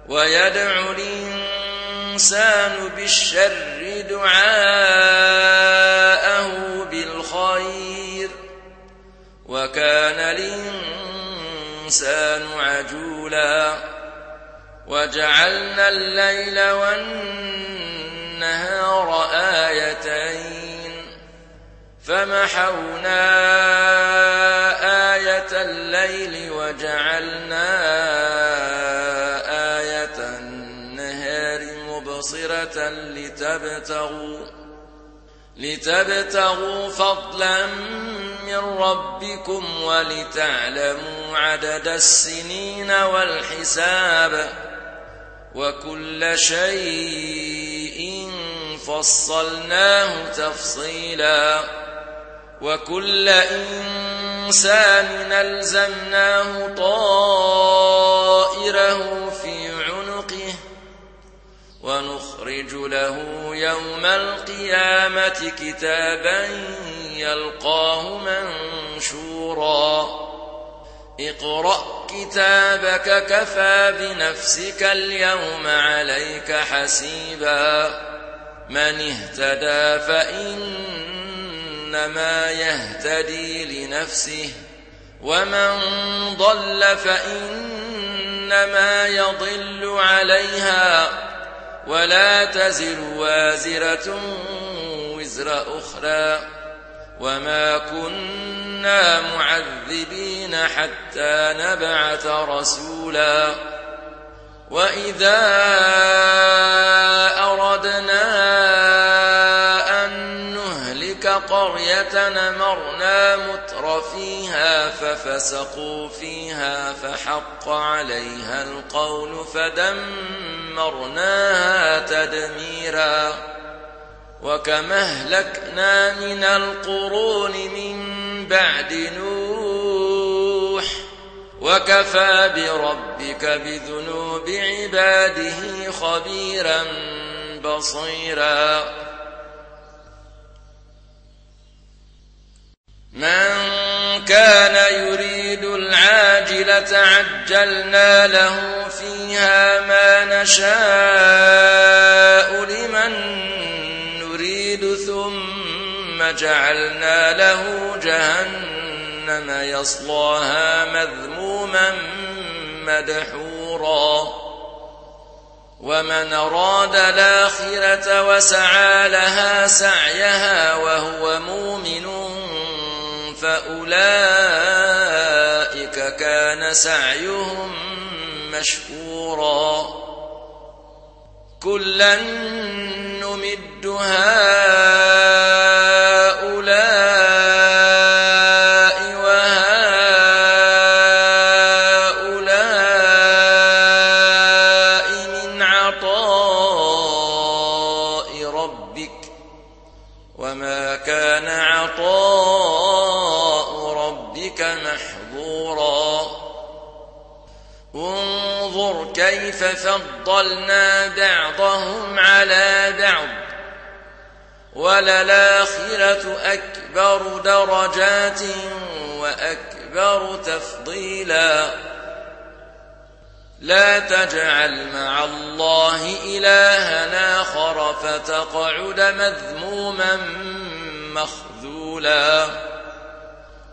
ويدعو الإنسان بالشر دعاءه بالخير وكان الإنسان عجولا وجعلنا الليل والنهار آيتين فمحونا آية الليل وجعلنا آية النهار مبصرة لتبتغوا فضلا من ربكم ولتعلموا عدد السنين والحساب وكل شيء فصلناه تفصيلا وكل إنسان ألزمناه طائره في عنقه ونخرج له يوم القيامة كتابا يلقاه منشورا اقرأ كتابك كفى بنفسك اليوم عليك حسيبا من اهتدى فإنما يهتدي لنفسه ومن ضل فإنما يضل عليها ولا تزر وازرة وزر أخرى وما كنا معذبين حتى نبعث رسولا وإذا أردنا أن نهلك قرية أمرنا متر فيها ففسقوا فيها فحق عليها القول فدمرناها تدميرا وكما أهلكنا من القرون من بعد نوح وكفى بربك بذنوب عباده خبيرا بصيرا من كان يريد العاجلة عجلنا له فيها ما نشاء لمن نريد ثم جعلنا له جهنم يصلاها مذموما مدحورا ومن أراد الآخرة وسعى لها سعيها وهو مؤمن فأولئك كان سعيهم مشكورا كلا نمد هؤلاء وهؤلاء من عطاء ربك وما كان عطاء ربك محظورا انظر كيف فضلنا بعضهم على بعض وللآخرة أكبر درجات وأكبر تفضيلا لا تجعل مع الله إلهنا آخر فتقعد مذموما مخذولا